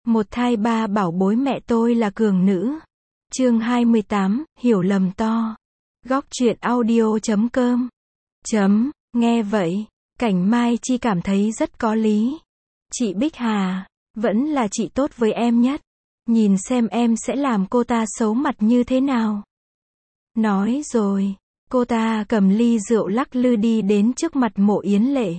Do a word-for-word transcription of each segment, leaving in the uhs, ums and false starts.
Một thai ba bảo bối mẹ tôi là cường nữ. Chương hai mươi tám, hiểu lầm to. Góc truyện audio chấm com. Chấm, nghe vậy, Cảnh Mai Chi cảm thấy rất có lý. Chị Bích Hà, vẫn là chị tốt với em nhất. Nhìn xem em sẽ làm cô ta xấu mặt như thế nào. Nói rồi, cô ta cầm ly rượu lắc lư đi đến trước mặt Mộ Yến Lệ.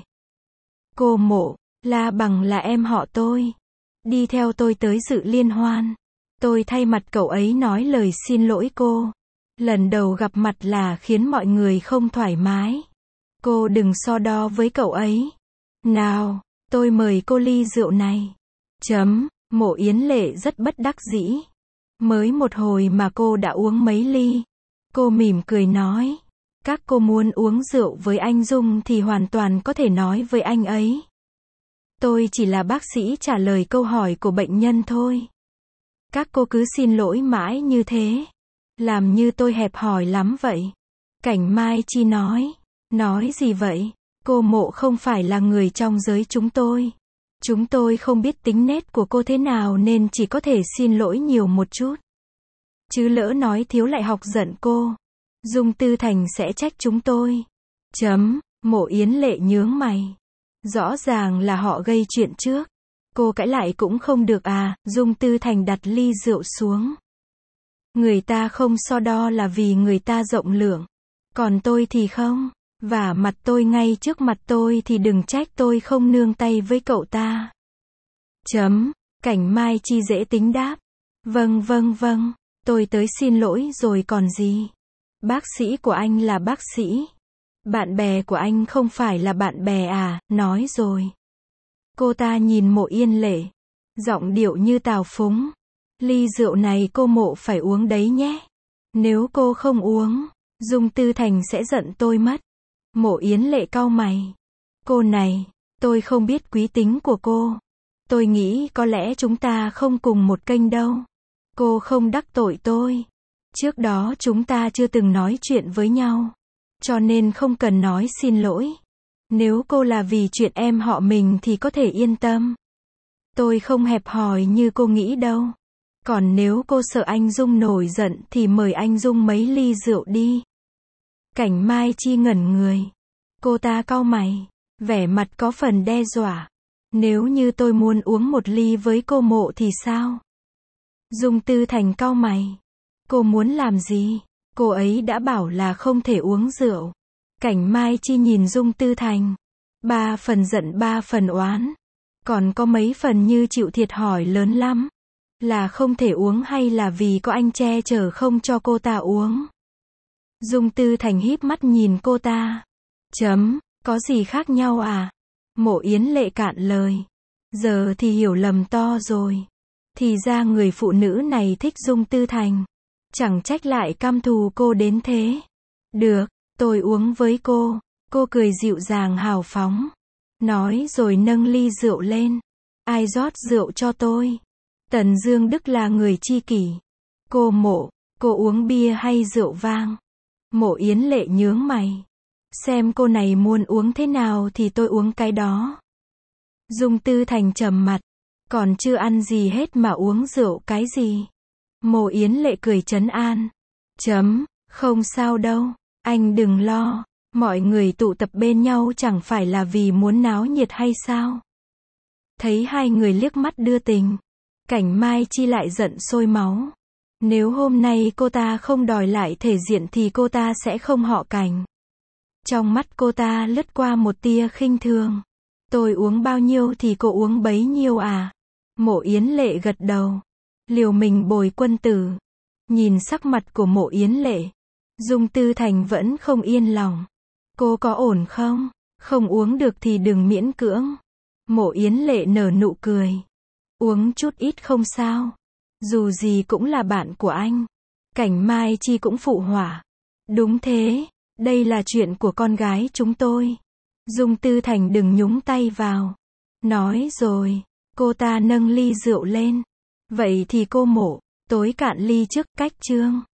Cô Mộ, La Bằng là em họ tôi. Đi theo tôi tới dự liên hoan. Tôi thay mặt cậu ấy nói lời xin lỗi cô. Lần đầu gặp mặt là khiến mọi người không thoải mái. Cô đừng so đo với cậu ấy. Nào, tôi mời cô ly rượu này. Chấm, Mộ Yến Lệ rất bất đắc dĩ. Mới một hồi mà cô đã uống mấy ly. Cô mỉm cười nói. Các cô muốn uống rượu với anh Dung thì hoàn toàn có thể nói với anh ấy. Tôi chỉ là bác sĩ trả lời câu hỏi của bệnh nhân thôi. Các cô cứ xin lỗi mãi như thế. Làm như tôi hẹp hòi lắm vậy. Cảnh Mai Chi nói. Nói gì vậy? Cô Mộ không phải là người trong giới chúng tôi. Chúng tôi không biết tính nết của cô thế nào nên chỉ có thể xin lỗi nhiều một chút. Chứ lỡ nói thiếu lại học giận cô. Dung Tư Thành sẽ trách chúng tôi. Chấm, Mộ Yến Lệ nhướng mày. Rõ ràng là họ gây chuyện trước. Cô cãi lại cũng không được à, Dung Tư Thành đặt ly rượu xuống. Người ta không so đo là vì người ta rộng lượng. Còn tôi thì không. Và mặt tôi ngay trước mặt tôi thì đừng trách tôi không nương tay với cậu ta. Chấm, Cảnh Mai Chi dễ tính đáp. Vâng vâng vâng, tôi tới xin lỗi rồi còn gì. Bác sĩ của anh là bác sĩ. Bạn bè của anh không phải là bạn bè à, nói rồi. Cô ta nhìn Mộ Yến Lệ. Giọng điệu như tào phúng. Ly rượu này cô Mộ phải uống đấy nhé. Nếu cô không uống, Dung Tư Thành sẽ giận tôi mất. Mộ Yến Lệ cau mày. Cô này, tôi không biết quý tính của cô. Tôi nghĩ có lẽ chúng ta không cùng một kênh đâu. Cô không đắc tội tôi. Trước đó chúng ta chưa từng nói chuyện với nhau. Cho nên không cần nói xin lỗi. Nếu cô là vì chuyện em họ mình thì có thể yên tâm. Tôi không hẹp hòi như cô nghĩ đâu. Còn nếu cô sợ anh Dung nổi giận thì mời anh Dung mấy ly rượu đi. Cảnh Mai Chi ngẩn người. Cô ta cau mày. Vẻ mặt có phần đe dọa. Nếu như tôi muốn uống một ly với cô Mộ thì sao? Dung Tư Thành cau mày. Cô muốn làm gì? Cô ấy đã bảo là không thể uống rượu. Cảnh Mai Chi nhìn Dung Tư Thành. Ba phần giận ba phần oán. Còn có mấy phần như chịu thiệt hỏi lớn lắm. Là không thể uống hay là vì có anh che chở không cho cô ta uống? Dung Tư Thành híp mắt nhìn cô ta. Chấm, có gì khác nhau à? Mộ Yến Lệ cạn lời. Giờ thì hiểu lầm to rồi. Thì ra người phụ nữ này thích Dung Tư Thành. Chẳng trách lại căm thù cô đến thế. Được, tôi uống với cô. Cô cười dịu dàng hào phóng. Nói rồi nâng ly rượu lên. Ai rót rượu cho tôi? Tần Dương Đức là người chi kỷ. Cô Mộ, cô uống bia hay rượu vang? Mộ Yến Lệ nhướng mày. Xem cô này muốn uống thế nào thì tôi uống cái đó. Dung Tư Thành trầm mặt. Còn chưa ăn gì hết mà uống rượu cái gì? Mộ Yến Lệ cười trấn an. Chấm, không sao đâu. Anh đừng lo. Mọi người tụ tập bên nhau chẳng phải là vì muốn náo nhiệt hay sao? Thấy hai người liếc mắt đưa tình. Cảnh Mai Chi lại giận sôi máu. Nếu hôm nay cô ta không đòi lại thể diện thì cô ta sẽ không họ Cảnh. Trong mắt cô ta lướt qua một tia khinh thường. Tôi uống bao nhiêu thì cô uống bấy nhiêu à? Mộ Yến Lệ gật đầu. Liều mình bồi quân tử. Nhìn sắc mặt của Mộ Yến Lệ. Dung Tư Thành vẫn không yên lòng. Cô có ổn không? Không uống được thì đừng miễn cưỡng. Mộ Yến Lệ nở nụ cười. Uống chút ít không sao. Dù gì cũng là bạn của anh. Cảnh Mai Chi cũng phụ họa. Đúng thế, đây là chuyện của con gái chúng tôi. Dung Tư Thành đừng nhúng tay vào. Nói rồi, cô ta nâng ly rượu lên. Vậy thì cô Mộ, tối cạn ly trước, cách chương.